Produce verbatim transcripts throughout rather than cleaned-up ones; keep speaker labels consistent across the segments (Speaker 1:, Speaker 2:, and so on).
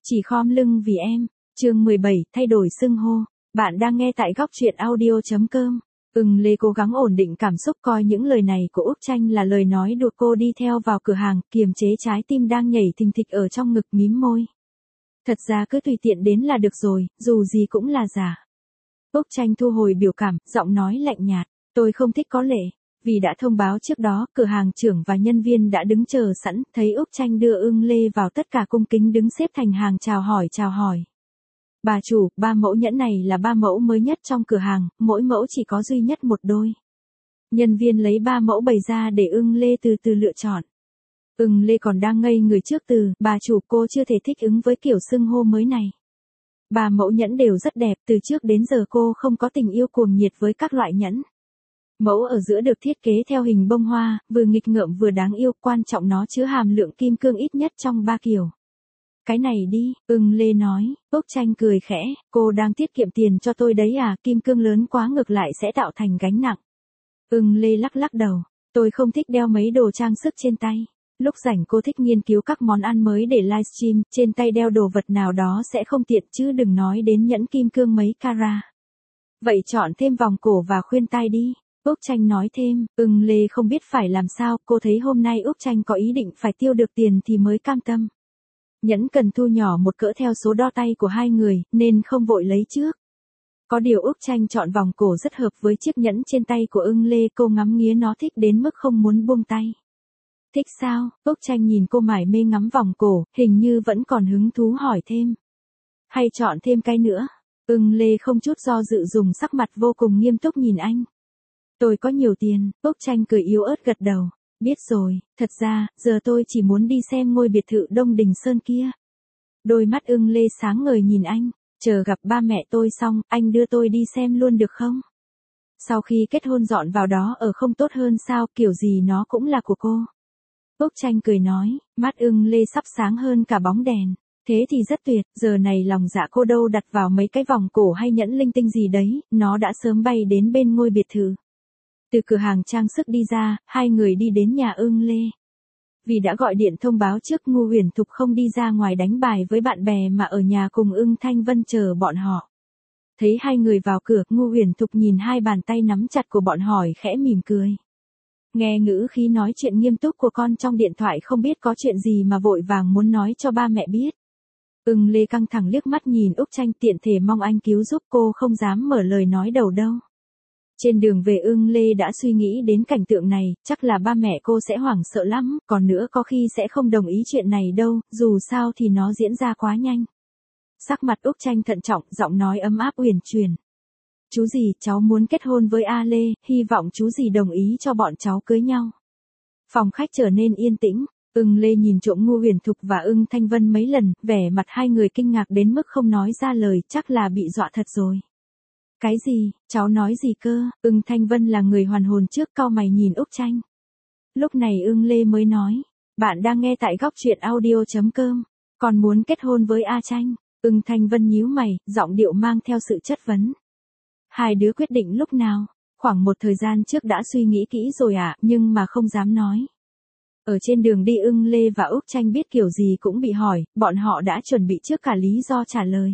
Speaker 1: Chỉ khom lưng vì em. Chương mười bảy, thay đổi xưng hô. Bạn đang nghe tại góc truyện audio chấm com. Ưng Lê cố gắng ổn định cảm xúc, coi những lời này của Úc Tranh là lời nói đùa. Cô đi theo vào cửa hàng, kiềm chế trái tim đang nhảy thình thịch ở trong ngực, mím môi. Thật ra cứ tùy tiện đến là được rồi, dù gì cũng là giả. Úc Tranh thu hồi biểu cảm, giọng nói lạnh nhạt. Tôi không thích có lệ. Vì đã thông báo trước đó, cửa hàng trưởng và nhân viên đã đứng chờ sẵn, thấy Úc Tranh đưa Ưng Lê vào, tất cả cung kính đứng xếp thành hàng chào hỏi chào hỏi. Bà chủ, ba mẫu nhẫn này là ba mẫu mới nhất trong cửa hàng, mỗi mẫu chỉ có duy nhất một đôi. Nhân viên lấy ba mẫu bày ra để Ưng Lê từ từ lựa chọn. Ưng Lê còn đang ngây người trước từ, bà chủ, cô chưa thể thích ứng với kiểu xưng hô mới này. Ba mẫu nhẫn đều rất đẹp, từ trước đến giờ cô không có tình yêu cuồng nhiệt với các loại nhẫn. Mẫu ở giữa được thiết kế theo hình bông hoa, vừa nghịch ngợm vừa đáng yêu, quan trọng nó chứa hàm lượng kim cương ít nhất trong ba kiểu. Cái này đi, Ưng Lê nói. Úc Tranh cười khẽ, cô đang tiết kiệm tiền cho tôi đấy à, kim cương lớn quá ngược lại sẽ tạo thành gánh nặng. Ưng Lê lắc lắc đầu, tôi không thích đeo mấy đồ trang sức trên tay. Lúc rảnh cô thích nghiên cứu các món ăn mới để livestream, trên tay đeo đồ vật nào đó sẽ không tiện, chứ đừng nói đến nhẫn kim cương mấy carat. Vậy chọn thêm vòng cổ và khuyên tai đi. Úc Tranh nói thêm. Ưng Lê không biết phải làm sao, cô thấy hôm nay Úc Tranh có ý định phải tiêu được tiền thì mới cam tâm. Nhẫn cần thu nhỏ một cỡ theo số đo tay của hai người, nên không vội lấy trước. Có điều Úc Tranh chọn vòng cổ rất hợp với chiếc nhẫn trên tay của Ưng Lê, cô ngắm nghía nó thích đến mức không muốn buông tay. Thích sao? Úc Tranh nhìn cô mải mê ngắm vòng cổ, hình như vẫn còn hứng thú hỏi thêm. Hay chọn thêm cái nữa? Ưng Lê không chút do dự dùng sắc mặt vô cùng nghiêm túc nhìn anh. Tôi có nhiều tiền. Úc Tranh cười yếu ớt gật đầu. Biết rồi, thật ra, giờ tôi chỉ muốn đi xem ngôi biệt thự Đông Đình Sơn kia. Đôi mắt Ưng Lê sáng ngời nhìn anh. Chờ gặp ba mẹ tôi xong, anh đưa tôi đi xem luôn được không? Sau khi kết hôn dọn vào đó ở không tốt hơn sao, kiểu gì nó cũng là của cô. Úc Tranh cười nói, mắt Ưng Lê sắp sáng hơn cả bóng đèn. Thế thì rất tuyệt, giờ này lòng dạ cô đâu đặt vào mấy cái vòng cổ hay nhẫn linh tinh gì đấy, nó đã sớm bay đến bên ngôi biệt thự. Từ cửa hàng trang sức đi ra, hai người đi đến nhà Ưng Lê. Vì đã gọi điện thông báo trước, Ngô Huyền Thục không đi ra ngoài đánh bài với bạn bè mà ở nhà cùng Ưng Thanh Vân chờ bọn họ. Thấy hai người vào cửa, Ngô Huyền Thục nhìn hai bàn tay nắm chặt của bọn hỏi khẽ mỉm cười. Nghe ngữ khí nói chuyện nghiêm túc của con trong điện thoại, không biết có chuyện gì mà vội vàng muốn nói cho ba mẹ biết. Ưng Lê căng thẳng liếc mắt nhìn Úc Tranh, tiện thể mong anh cứu giúp, cô không dám mở lời nói đầu đâu. Trên đường về Ưng Lê đã suy nghĩ đến cảnh tượng này, chắc là ba mẹ cô sẽ hoảng sợ lắm, còn nữa có khi sẽ không đồng ý chuyện này đâu, dù sao thì nó diễn ra quá nhanh. Sắc mặt Úc Tranh thận trọng, giọng nói ấm áp uyển chuyển. Chú dì, cháu muốn kết hôn với A Lê, hy vọng chú dì đồng ý cho bọn cháu cưới nhau. Phòng khách trở nên yên tĩnh, Ưng Lê nhìn trộm Ngô Huyền Thục và Ưng Thanh Vân mấy lần, vẻ mặt hai người kinh ngạc đến mức không nói ra lời, chắc là bị dọa thật rồi. Cái gì, cháu nói gì cơ? Ưng Thanh Vân là người hoàn hồn trước, cau mày nhìn Úc Tranh. Lúc này Ưng Lê mới nói, bạn đang nghe tại góc truyện audio chấm com, còn muốn kết hôn với A Tranh? Ưng Thanh Vân nhíu mày, giọng điệu mang theo sự chất vấn. Hai đứa quyết định lúc nào? Khoảng một thời gian trước đã suy nghĩ kỹ rồi ạ, à, nhưng mà không dám nói. Ở trên đường đi Ưng Lê và Úc Tranh biết kiểu gì cũng bị hỏi, bọn họ đã chuẩn bị trước cả lý do trả lời.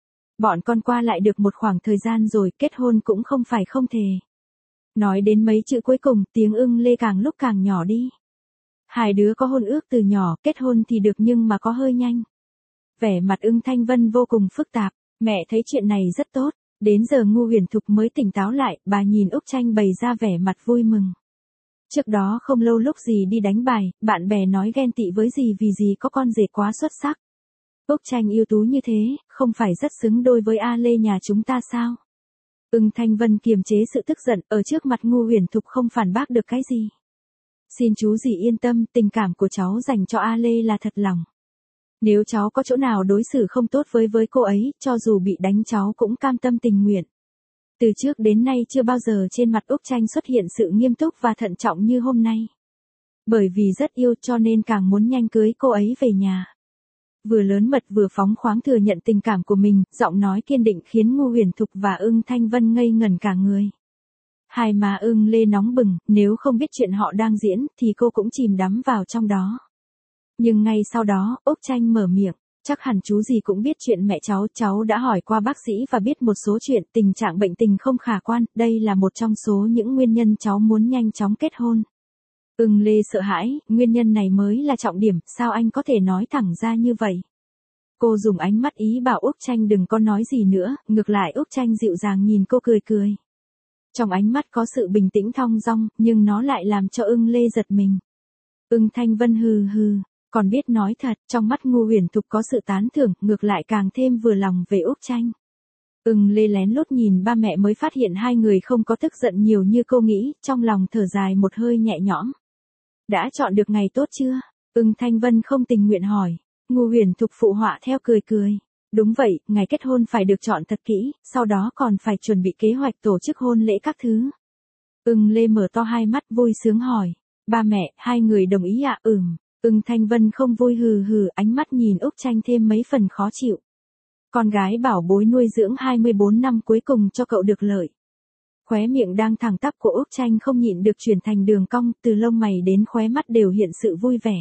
Speaker 1: Bọn con qua lại được một khoảng thời gian rồi, kết hôn cũng không phải không thể. Nói đến mấy chữ cuối cùng, tiếng Ưng Lê càng lúc càng nhỏ đi. Hai đứa có hôn ước từ nhỏ, kết hôn thì được nhưng mà có hơi nhanh. Vẻ mặt Ưng Thanh Vân vô cùng phức tạp, mẹ thấy chuyện này rất tốt. Đến giờ Ngô Huyền Thục mới tỉnh táo lại, bà nhìn Úc Tranh bày ra vẻ mặt vui mừng. Trước đó không lâu lúc dì đi đánh bài, bạn bè nói ghen tị với dì vì dì có con rể quá xuất sắc. Úc Tranh ưu tú như thế, không phải rất xứng đôi với A Lê nhà chúng ta sao? Ưng Thanh Vân kiềm chế sự tức giận, ở trước mặt Ngô Huyền Thục không phản bác được cái gì. Xin chú dì yên tâm, tình cảm của cháu dành cho A Lê là thật lòng. Nếu cháu có chỗ nào đối xử không tốt với với cô ấy, cho dù bị đánh cháu cũng cam tâm tình nguyện. Từ trước đến nay chưa bao giờ trên mặt Úc Tranh xuất hiện sự nghiêm túc và thận trọng như hôm nay. Bởi vì rất yêu cho nên càng muốn nhanh cưới cô ấy về nhà. Vừa lớn mật vừa phóng khoáng thừa nhận tình cảm của mình, giọng nói kiên định khiến Ngô Huyền Thục và Ưng Thanh Vân ngây ngẩn cả người. Hai má Ưng Lê nóng bừng, nếu không biết chuyện họ đang diễn, thì cô cũng chìm đắm vào trong đó. Nhưng ngay sau đó, Úc Tranh mở miệng, Chắc hẳn chú gì cũng biết chuyện mẹ cháu, cháu đã hỏi qua bác sĩ và biết một số chuyện, tình trạng bệnh tình không khả quan, đây là một trong số những nguyên nhân cháu muốn nhanh chóng kết hôn. Ưng Lê sợ hãi, nguyên nhân này mới là trọng điểm, sao anh có thể nói thẳng ra như vậy? Cô dùng ánh mắt ý bảo Úc Tranh đừng có nói gì nữa, ngược lại Úc Tranh dịu dàng nhìn cô cười cười. Trong ánh mắt có sự bình tĩnh thong dong, nhưng nó lại làm cho Ưng Lê giật mình. Ưng Thanh Vân hừ hừ, còn biết nói thật, trong mắt Ngô Huyền Thục có sự tán thưởng, ngược lại càng thêm vừa lòng về Úc Tranh. Ưng Lê lén lút nhìn ba mẹ mới phát hiện hai người không có tức giận nhiều như cô nghĩ, trong lòng thở dài một hơi nhẹ nhõm. Đã chọn được ngày tốt chưa? Ưng Thanh Vân không tình nguyện hỏi. Ngô Huyền Thục phụ họa theo cười cười. Đúng vậy, ngày kết hôn phải được chọn thật kỹ, sau đó còn phải chuẩn bị kế hoạch tổ chức hôn lễ các thứ. Ưng Lê mở to hai mắt vui sướng hỏi. Ba mẹ, hai người đồng ý ạ? À? Ừm. Ưng Thanh Vân không vui hừ hừ, ánh mắt nhìn Úc Tranh thêm mấy phần khó chịu. Con gái bảo bối nuôi dưỡng hai mươi bốn năm cuối cùng cho cậu được lợi. Khóe miệng đang thẳng tắp của Úc Tranh không nhịn được chuyển thành đường cong, từ lông mày đến khóe mắt đều hiện sự vui vẻ.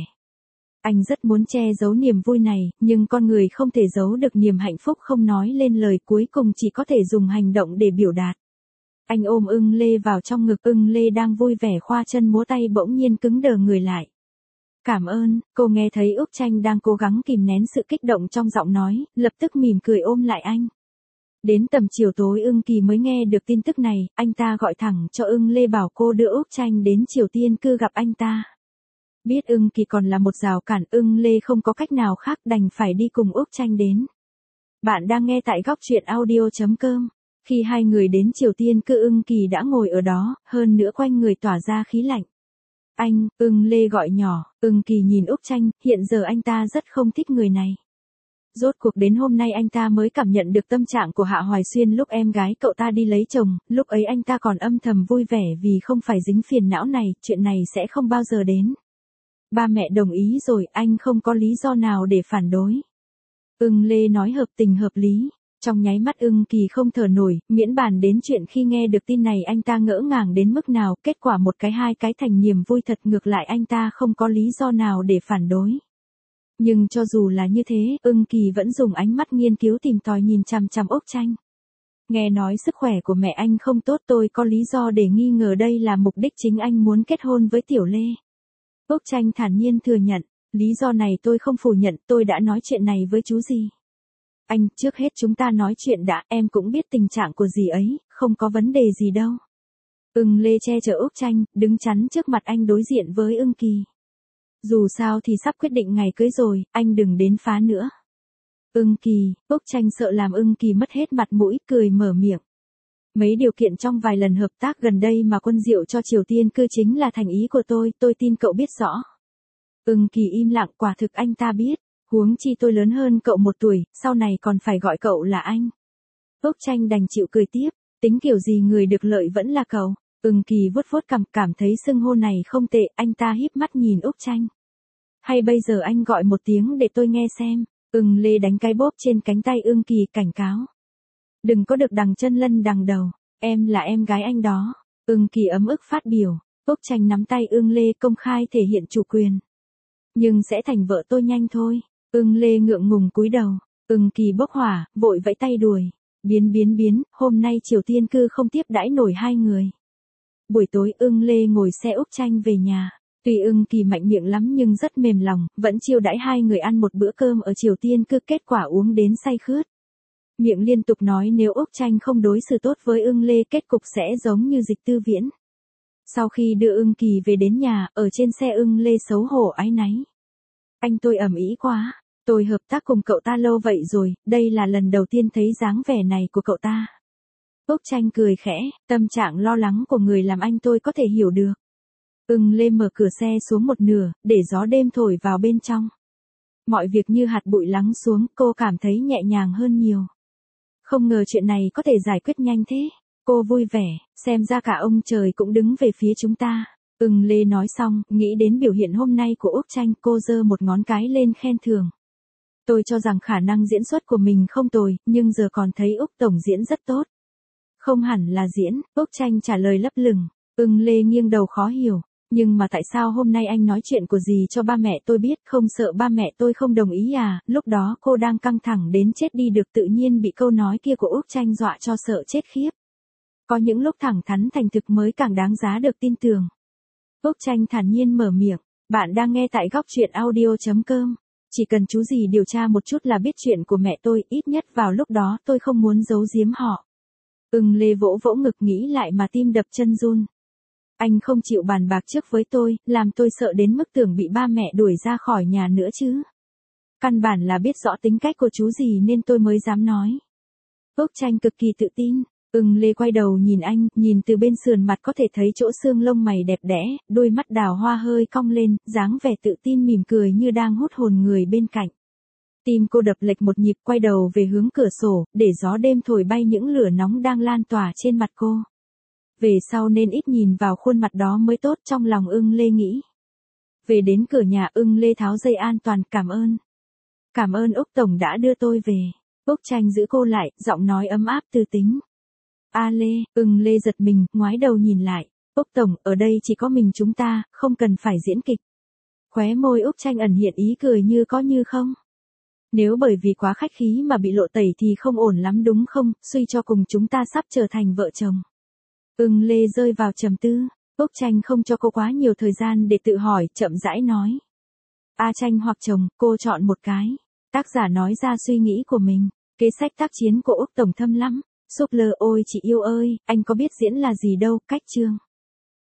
Speaker 1: Anh rất muốn che giấu niềm vui này, nhưng con người không thể giấu được niềm hạnh phúc không nói lên lời, cuối cùng chỉ có thể dùng hành động để biểu đạt. Anh ôm Ưng Lê vào trong ngực, Ưng Lê đang vui vẻ khoa chân múa tay bỗng nhiên cứng đờ người lại. Cảm ơn, cô nghe thấy Úc Tranh đang cố gắng kìm nén sự kích động trong giọng nói, lập tức mỉm cười ôm lại anh. Đến tầm chiều tối Ưng Kỳ mới nghe được tin tức này, anh ta gọi thẳng cho Ưng Lê bảo cô đưa Úc Tranh đến Triều Tiên cư gặp anh ta. Biết Ưng Kỳ còn là một rào cản, Ưng Lê không có cách nào khác đành phải đi cùng Úc Tranh đến. Bạn đang nghe tại góc truyện audio chấm com. Khi hai người đến Triều Tiên cư Ưng Kỳ đã ngồi ở đó, hơn nữa quanh người tỏa ra khí lạnh. Anh, Ưng Lê gọi nhỏ, Ưng Kỳ nhìn Úc Tranh, hiện giờ anh ta rất không thích người này. Rốt cuộc đến hôm nay anh ta mới cảm nhận được tâm trạng của Hạ Hoài Xuyên lúc em gái cậu ta đi lấy chồng, lúc ấy anh ta còn âm thầm vui vẻ vì không phải dính phiền não này, chuyện này sẽ không bao giờ đến. Ba mẹ đồng ý rồi, anh không có lý do nào để phản đối. Ưng Lê nói hợp tình hợp lý. Trong nháy mắt Ưng Kỳ không thở nổi, miễn bàn đến chuyện khi nghe được tin này anh ta ngỡ ngàng đến mức nào, kết quả một cái hai cái thành niềm vui thật, ngược lại anh ta không có lý do nào để phản đối. Nhưng cho dù là như thế, Ưng Kỳ vẫn dùng ánh mắt nghiên cứu tìm tòi nhìn chằm chằm Úc Tranh. Nghe nói sức khỏe của mẹ anh không tốt, tôi có lý do để nghi ngờ đây là mục đích chính anh muốn kết hôn với Tiểu Lê. Úc Tranh thản nhiên thừa nhận, lý do này tôi không phủ nhận, tôi đã nói chuyện này với chú gì. Anh, trước hết chúng ta nói chuyện đã, em cũng biết tình trạng của dì ấy, không có vấn đề gì đâu. Ưng Lê che chở Úc Tranh, đứng chắn trước mặt anh đối diện với Ưng Kỳ. Dù sao thì sắp quyết định ngày cưới rồi, anh đừng đến phá nữa. Ưng Kỳ, Úc Tranh sợ làm Ưng Kỳ mất hết mặt mũi, cười mở miệng. Mấy điều kiện trong vài lần hợp tác gần đây mà Quân Diệu cho Triều Tiên cư chính là thành ý của tôi, tôi tin cậu biết rõ. Ưng Kỳ im lặng, quả thực anh ta biết. Huống chi tôi lớn hơn cậu một tuổi, sau này còn phải gọi cậu là anh. Úc Tranh đành chịu cười tiếp, tính kiểu gì người được lợi vẫn là cậu. Ưng Kỳ vuốt vuốt cằm, cảm thấy xưng hô này không tệ, anh ta híp mắt nhìn Úc Tranh. Hay bây giờ anh gọi một tiếng để tôi nghe xem. Ưng Lê đánh cái bóp trên cánh tay Ưng Kỳ cảnh cáo. Đừng có được đằng chân lân đằng đầu, em là em gái anh đó. Ưng Kỳ ấm ức phát biểu, Úc Tranh nắm tay Ưng Lê công khai thể hiện chủ quyền. Nhưng sẽ thành vợ tôi nhanh thôi. Ưng Lê ngượng ngùng cúi đầu, Ưng Kỳ bốc hỏa, vội vẫy tay đuổi. Biến biến biến, hôm nay Triều Tiên cư không tiếp đãi nổi hai người. Buổi tối Ưng Lê ngồi xe Úc Tranh về nhà. Tuy Ưng Kỳ mạnh miệng lắm nhưng rất mềm lòng, vẫn chiêu đãi hai người ăn một bữa cơm ở Triều Tiên cư, kết quả uống đến say khướt. Miệng liên tục nói nếu Úc Tranh không đối xử tốt với Ưng Lê kết cục sẽ giống như Dịch Tư Viễn. Sau khi đưa Ưng Kỳ về đến nhà, ở trên xe Ưng Lê xấu hổ áy náy. Anh tôi ầm ĩ quá, tôi hợp tác cùng cậu ta lâu vậy rồi, đây là lần đầu tiên thấy dáng vẻ này của cậu ta. Úc Tranh cười khẽ, tâm trạng lo lắng của người làm anh tôi có thể hiểu được. Ưng Lê mở cửa xe xuống một nửa, để gió đêm thổi vào bên trong. Mọi việc như hạt bụi lắng xuống, cô cảm thấy nhẹ nhàng hơn nhiều. Không ngờ chuyện này có thể giải quyết nhanh thế. Cô vui vẻ, xem ra cả ông trời cũng đứng về phía chúng ta. Ưng Lê nói xong, nghĩ đến biểu hiện hôm nay của Úc Tranh, cô giơ một ngón cái lên khen thưởng. Tôi cho rằng khả năng diễn xuất của mình không tồi, nhưng giờ còn thấy Úc tổng diễn rất tốt. Không hẳn là diễn, Úc Tranh trả lời lấp lửng. Ưng Lê nghiêng đầu khó hiểu. Nhưng mà tại sao hôm nay anh nói chuyện của gì cho ba mẹ tôi biết, không sợ ba mẹ tôi không đồng ý à? Lúc đó cô đang căng thẳng đến chết đi được, tự nhiên bị câu nói kia của Úc Tranh dọa cho sợ chết khiếp. Có những lúc thẳng thắn thành thực mới càng đáng giá được tin tưởng. Úc Tranh thản nhiên mở miệng, bạn đang nghe tại góc truyện audio chấm com. Chỉ cần chú gì điều tra một chút là biết chuyện của mẹ tôi, ít nhất vào lúc đó tôi không muốn giấu giếm họ. Ưng Lê vỗ vỗ ngực nghĩ lại mà tim đập chân run. Anh không chịu bàn bạc trước với tôi, làm tôi sợ đến mức tưởng bị ba mẹ đuổi ra khỏi nhà nữa chứ. Căn bản là biết rõ tính cách của chú gì nên tôi mới dám nói. Úc Tranh cực kỳ tự tin. Ưng Lê quay đầu nhìn anh, nhìn từ bên sườn mặt có thể thấy chỗ xương lông mày đẹp đẽ, đôi mắt đào hoa hơi cong lên, dáng vẻ tự tin mỉm cười như đang hút hồn người bên cạnh. Tim cô đập lệch một nhịp, quay đầu về hướng cửa sổ, để gió đêm thổi bay những lửa nóng đang lan tỏa trên mặt cô. Về sau nên ít nhìn vào khuôn mặt đó mới tốt, trong lòng Ưng Lê nghĩ. Về đến cửa nhà, Ưng Lê tháo dây an toàn, cảm ơn. Cảm ơn Úc Tổng đã đưa tôi về. Úc Tranh giữ cô lại, giọng nói ấm áp từ tính. A Lê, Ưng Lê giật mình, ngoái đầu nhìn lại. Úc Tổng, ở đây chỉ có mình chúng ta, không cần phải diễn kịch. Khóe môi Úc Tranh ẩn hiện ý cười như có như không. Nếu bởi vì quá khách khí mà bị lộ tẩy thì không ổn lắm đúng không, suy cho cùng chúng ta sắp trở thành vợ chồng. Ưng Lê rơi vào trầm tư, Úc Tranh không cho cô quá nhiều thời gian để tự hỏi, chậm rãi nói. A Tranh hoặc chồng, cô chọn một cái. Tác giả nói ra suy nghĩ của mình, kế sách tác chiến của Úc Tổng thâm lắm. Súp lơ ôi chị yêu ơi, anh có biết diễn là gì đâu, cách chương.